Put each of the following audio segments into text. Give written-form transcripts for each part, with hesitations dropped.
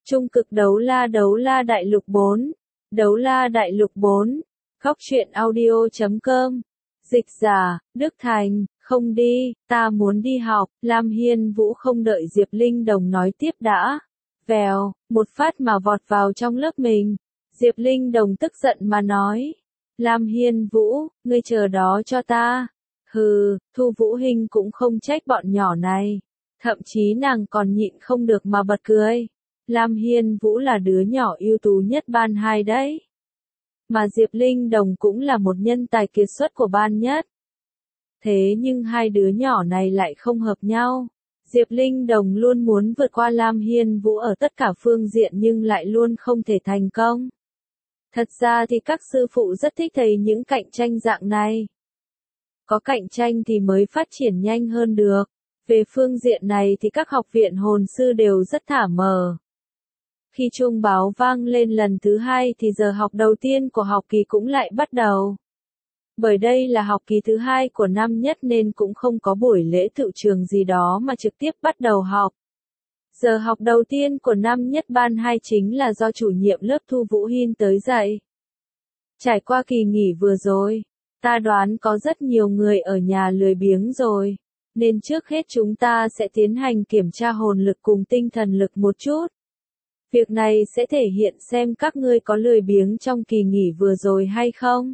Trung cực đấu la đại lục 4. Đấu la đại lục 4. Góc truyện audio.com. Dịch giả, Đức Thành, không đi, ta muốn đi học. Lam Hiên Vũ không đợi Diệp Linh Đồng nói tiếp đã. Vèo, một phát mà vọt vào trong lớp mình. Diệp Linh Đồng tức giận mà nói. Lam Hiên Vũ, ngươi chờ đó cho ta. Hừ, Thu Vũ Hinh cũng không trách bọn nhỏ này. Thậm chí nàng còn nhịn không được mà bật cười. Lam Hiên Vũ là đứa nhỏ ưu tú nhất ban 2 đấy. Mà Diệp Linh Đồng cũng là một nhân tài kiệt xuất của ban nhất. Thế nhưng hai đứa nhỏ này lại không hợp nhau. Diệp Linh Đồng luôn muốn vượt qua Lam Hiên Vũ ở tất cả phương diện nhưng lại luôn không thể thành công. Thật ra thì các sư phụ rất thích thấy những cạnh tranh dạng này. Có cạnh tranh thì mới phát triển nhanh hơn được. Về phương diện này thì các học viện hồn sư đều rất thả mờ. Khi chuông báo vang lên lần thứ 2 thì giờ học đầu tiên của học kỳ cũng lại bắt đầu. Bởi đây là học kỳ thứ 2 của năm nhất nên cũng không có buổi lễ tựu trường gì đó mà trực tiếp bắt đầu học. Giờ học đầu tiên của năm nhất ban 2 chính là do chủ nhiệm lớp Thu Vũ Hinh tới dạy. Trải qua kỳ nghỉ vừa rồi, ta đoán có rất nhiều người ở nhà lười biếng rồi, nên trước hết chúng ta sẽ tiến hành kiểm tra hồn lực cùng tinh thần lực một chút. Việc này sẽ thể hiện xem các ngươi có lười biếng trong kỳ nghỉ vừa rồi hay không.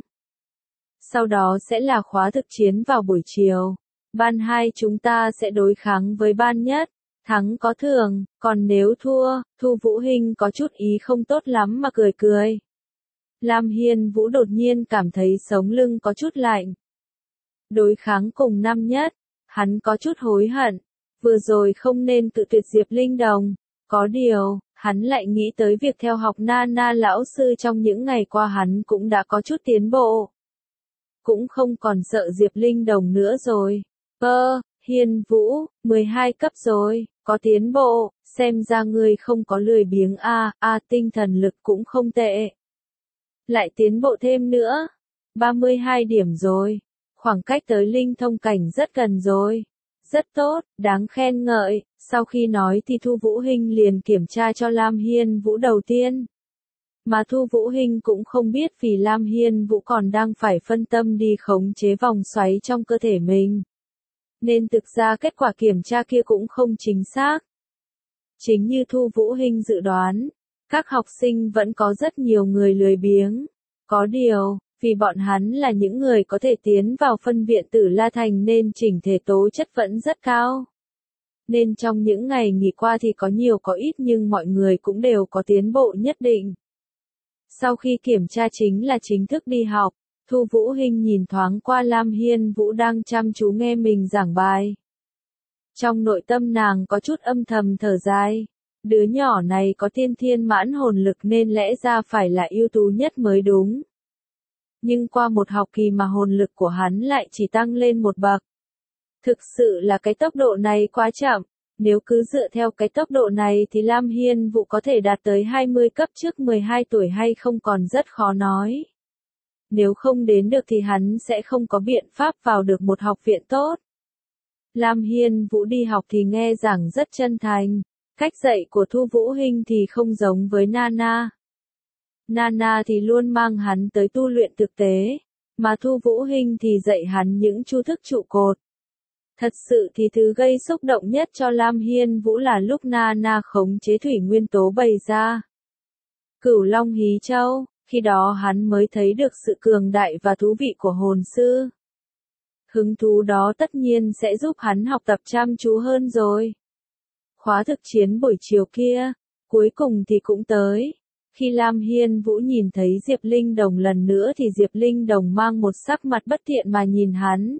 Sau đó sẽ là khóa thực chiến vào buổi chiều. Ban 2 chúng ta sẽ đối kháng với ban nhất. Thắng có thưởng, còn nếu thua, Thu Vũ Hinh có chút ý không tốt lắm mà cười cười. Lam Hiên Vũ đột nhiên cảm thấy sống lưng có chút lạnh. Đối kháng cùng năm nhất, hắn có chút hối hận. Vừa rồi không nên cự tuyệt Diệp Linh Đồng. Có điều, hắn lại nghĩ tới việc theo học Nana lão sư trong những ngày qua hắn cũng đã có chút tiến bộ. Cũng không còn sợ Diệp Linh Đồng nữa rồi. Hiên Vũ, 12 cấp rồi, có tiến bộ, xem ra ngươi không có lười biếng tinh thần lực cũng không tệ. Lại tiến bộ thêm nữa, 32 điểm rồi, khoảng cách tới linh thông cảnh rất gần rồi. Rất tốt, đáng khen ngợi. Sau khi nói thì Thu Vũ Hinh liền kiểm tra cho Lam Hiên Vũ đầu tiên. Mà Thu Vũ Hinh cũng không biết vì Lam Hiên Vũ còn đang phải phân tâm đi khống chế vòng xoáy trong cơ thể mình. Nên thực ra kết quả kiểm tra kia cũng không chính xác. Chính như Thu Vũ Hinh dự đoán, các học sinh vẫn có rất nhiều người lười biếng. Có điều, vì bọn hắn là những người có thể tiến vào phân viện Tử La Thành nên chỉnh thể tố chất vẫn rất cao. Nên trong những ngày nghỉ qua thì có nhiều có ít nhưng mọi người cũng đều có tiến bộ nhất định. Sau khi kiểm tra chính là chính thức đi học, Thu Vũ Hinh nhìn thoáng qua Lam Hiên Vũ đang chăm chú nghe mình giảng bài. Trong nội tâm nàng có chút âm thầm thở dài. Đứa nhỏ này có tiên thiên mãn hồn lực nên lẽ ra phải là ưu tú nhất mới đúng. Nhưng qua một học kỳ mà hồn lực của hắn lại chỉ tăng lên một bậc. Thực sự là cái tốc độ này quá chậm. Nếu cứ dựa theo cái tốc độ này thì Lam Hiên Vũ có thể đạt tới 20 cấp trước 12 tuổi hay không còn rất khó nói. Nếu không đến được thì hắn sẽ không có biện pháp vào được một học viện tốt. Lam Hiên Vũ đi học thì nghe giảng rất chân thành. Cách dạy của Thu Vũ Hinh thì không giống với Nana. Nana thì luôn mang hắn tới tu luyện thực tế, mà Thu Vũ Hinh thì dạy hắn những chu thức trụ cột. Thật sự thì thứ gây xúc động nhất cho Lam Hiên Vũ là lúc Nana khống chế thủy nguyên tố bày ra. Cửu Long Hí Châu, khi đó hắn mới thấy được sự cường đại và thú vị của hồn sư. Hứng thú đó tất nhiên sẽ giúp hắn học tập chăm chú hơn rồi. Khóa thực chiến buổi chiều kia, cuối cùng thì cũng tới. Khi Lam Hiên Vũ nhìn thấy Diệp Linh Đồng lần nữa thì Diệp Linh Đồng mang một sắc mặt bất thiện mà nhìn hắn.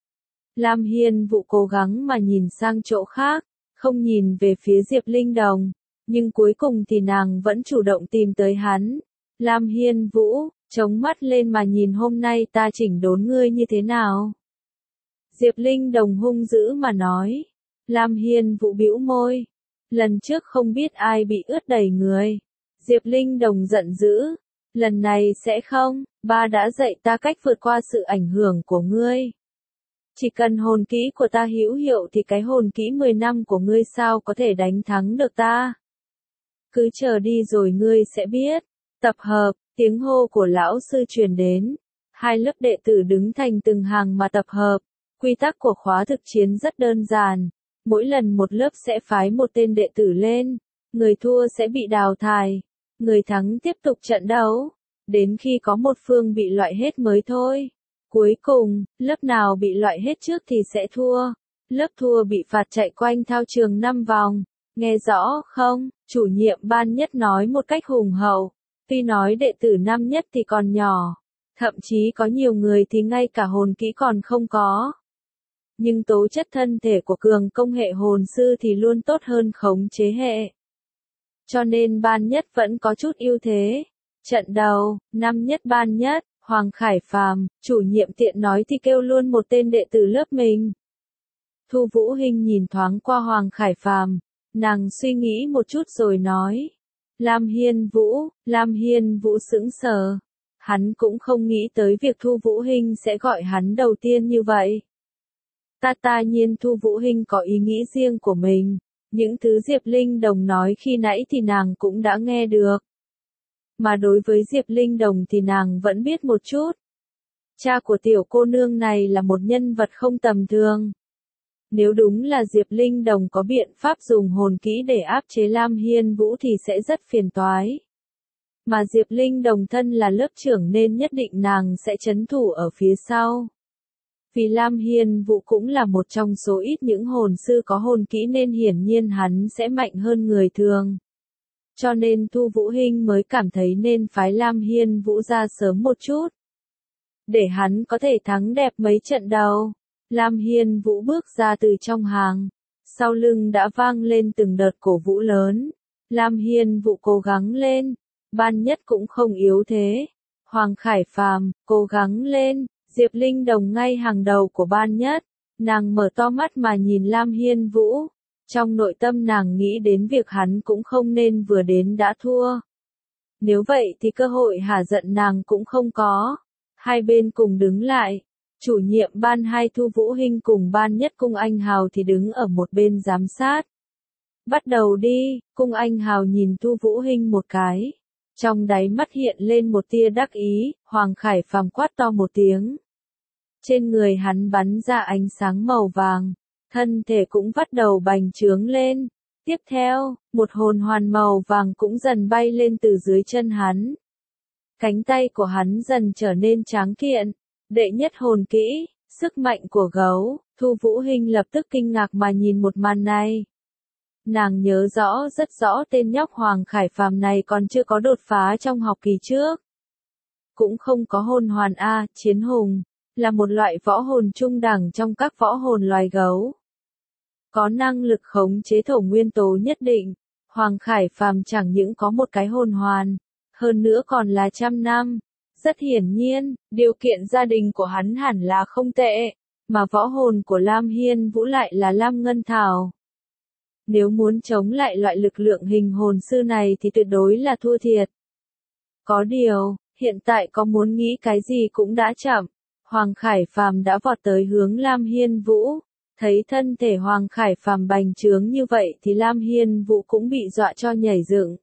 Lam Hiên Vũ cố gắng mà nhìn sang chỗ khác, không nhìn về phía Diệp Linh Đồng, nhưng cuối cùng thì nàng vẫn chủ động tìm tới hắn. Lam Hiên Vũ, chống mắt lên mà nhìn hôm nay ta chỉnh đốn ngươi như thế nào? Diệp Linh Đồng hung dữ mà nói. Lam Hiên Vũ bĩu môi. Lần trước không biết ai bị ướt đầy người. Diệp Linh Đồng giận dữ. Lần này sẽ không, ba đã dạy ta cách vượt qua sự ảnh hưởng của ngươi. Chỉ cần hồn kỹ của ta hữu hiệu thì cái hồn kỹ 10 năm của ngươi sao có thể đánh thắng được ta. Cứ chờ đi rồi ngươi sẽ biết. Tập hợp, tiếng hô của lão sư truyền đến. Hai lớp đệ tử đứng thành từng hàng mà tập hợp. Quy tắc của khóa thực chiến rất đơn giản. Mỗi lần một lớp sẽ phái một tên đệ tử lên. Người thua sẽ bị đào thải. Người thắng tiếp tục trận đấu. Đến khi có một phương bị loại hết mới thôi. Cuối cùng, lớp nào bị loại hết trước thì sẽ thua. Lớp thua bị phạt chạy quanh thao trường 5 vòng. Nghe rõ không? Chủ nhiệm ban nhất nói một cách hùng hậu. Tuy nói đệ tử năm nhất thì còn nhỏ. Thậm chí có nhiều người thì ngay cả hồn kỹ còn không có. Nhưng tố chất thân thể của cường công hệ hồn sư thì luôn tốt hơn khống chế hệ. Cho nên ban nhất vẫn có chút ưu thế. Trận đầu, năm nhất ban nhất, Hoàng Khải Phàm, chủ nhiệm tiện nói thì kêu luôn một tên đệ tử lớp mình. Thu Vũ Hinh nhìn thoáng qua Hoàng Khải Phàm, nàng suy nghĩ một chút rồi nói. Lam Hiên Vũ sững sờ. Hắn cũng không nghĩ tới việc Thu Vũ Hinh sẽ gọi hắn đầu tiên như vậy. Ta nhiên Thu Vũ Hinh có ý nghĩ riêng của mình. Những thứ Diệp Linh Đồng nói khi nãy thì nàng cũng đã nghe được. Mà đối với Diệp Linh Đồng thì nàng vẫn biết một chút. Cha của tiểu cô nương này là một nhân vật không tầm thường. Nếu đúng là Diệp Linh Đồng có biện pháp dùng hồn kỹ để áp chế Lam Hiên Vũ thì sẽ rất phiền toái. Mà Diệp Linh Đồng thân là lớp trưởng nên nhất định nàng sẽ trấn thủ ở phía sau. Vì Lam Hiên Vũ cũng là một trong số ít những hồn sư có hồn kỹ nên hiển nhiên hắn sẽ mạnh hơn người thường. Cho nên Thu Vũ Hinh mới cảm thấy nên phái Lam Hiên Vũ ra sớm một chút. Để hắn có thể thắng đẹp mấy trận đầu. Lam Hiên Vũ bước ra từ trong hàng. Sau lưng đã vang lên từng đợt cổ vũ lớn. Lam Hiên Vũ cố gắng lên. Ban nhất cũng không yếu thế. Hoàng Khải Phàm, cố gắng lên. Diệp Linh Đồng ngay hàng đầu của ban nhất. Nàng mở to mắt mà nhìn Lam Hiên Vũ. Trong nội tâm nàng nghĩ đến việc hắn cũng không nên vừa đến đã thua. Nếu vậy thì cơ hội hả giận nàng cũng không có. Hai bên cùng đứng lại. Chủ nhiệm ban 2 Thu Vũ Hinh cùng ban nhất Cung Anh Hào thì đứng ở một bên giám sát. Bắt đầu đi, Cung Anh Hào nhìn Thu Vũ Hinh một cái. Trong đáy mắt hiện lên một tia đắc ý, Hoàng Khải Phàm quát to một tiếng. Trên người hắn bắn ra ánh sáng màu vàng, thân thể cũng bắt đầu bành trướng lên. Tiếp theo, một hồn hoàn màu vàng cũng dần bay lên từ dưới chân hắn. Cánh tay của hắn dần trở nên tráng kiện. Đệ nhất hồn kỹ, sức mạnh của gấu. Thu Vũ Hinh lập tức kinh ngạc mà nhìn một màn này. Nàng nhớ rõ rất rõ tên nhóc Hoàng Khải Phàm này còn chưa có đột phá trong học kỳ trước. Cũng không có hồn hoàn A, chiến hùng, là một loại võ hồn trung đẳng trong các võ hồn loài gấu. Có năng lực khống chế thổ nguyên tố nhất định, Hoàng Khải Phàm chẳng những có một cái hồn hoàn, hơn nữa còn là 100 năm. Rất hiển nhiên, điều kiện gia đình của hắn hẳn là không tệ, mà võ hồn của Lam Hiên Vũ lại là Lam Ngân Thảo. Nếu muốn chống lại loại lực lượng hình hồn sư này thì tuyệt đối là thua thiệt. Có điều, hiện tại có muốn nghĩ cái gì cũng đã chậm. Hoàng Khải Phàm đã vọt tới hướng Lam Hiên Vũ. Thấy thân thể Hoàng Khải Phàm bành trướng như vậy thì Lam Hiên Vũ cũng bị dọa cho nhảy dựng.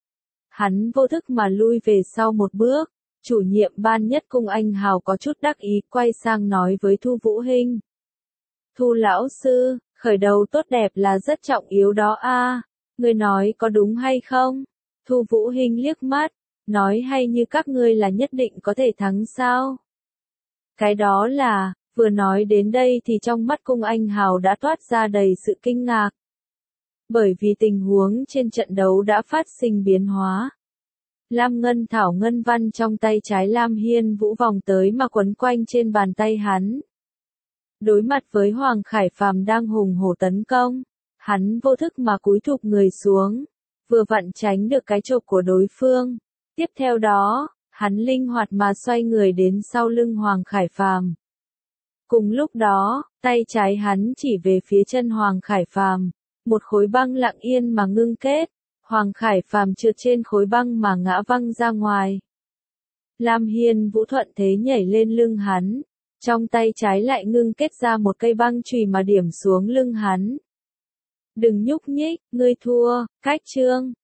Hắn vô thức mà lui về sau một bước. Chủ nhiệm ban nhất Cung Anh Hào có chút đắc ý quay sang nói với Thu Vũ Hinh. Thu lão sư, khởi đầu tốt đẹp là rất trọng yếu đó a. Ngươi nói có đúng hay không? Thu Vũ Hinh liếc mắt, nói hay như các ngươi là nhất định có thể thắng sao? Cái đó là, vừa nói đến đây thì trong mắt Cung Anh Hào đã toát ra đầy sự kinh ngạc. Bởi vì tình huống trên trận đấu đã phát sinh biến hóa. Lam Ngân Thảo ngân văn trong tay trái Lam Hiên Vũ vòng tới mà quấn quanh trên bàn tay hắn. Đối mặt với Hoàng Khải Phàm đang hùng hổ tấn công, hắn vô thức mà cúi thụp người xuống, vừa vặn tránh được cái chộp của đối phương. Tiếp theo đó, hắn linh hoạt mà xoay người đến sau lưng Hoàng Khải Phàm. Cùng lúc đó, tay trái hắn chỉ về phía chân Hoàng Khải Phàm, một khối băng lặng yên mà ngưng kết. Hoàng Khải Phàm trượt trên khối băng mà ngã văng ra ngoài. Lam Hiên Vũ thuận thế nhảy lên lưng hắn, trong tay trái lại ngưng kết ra một cây băng chùy mà điểm xuống lưng hắn. Đừng nhúc nhích, ngươi thua, cách chương.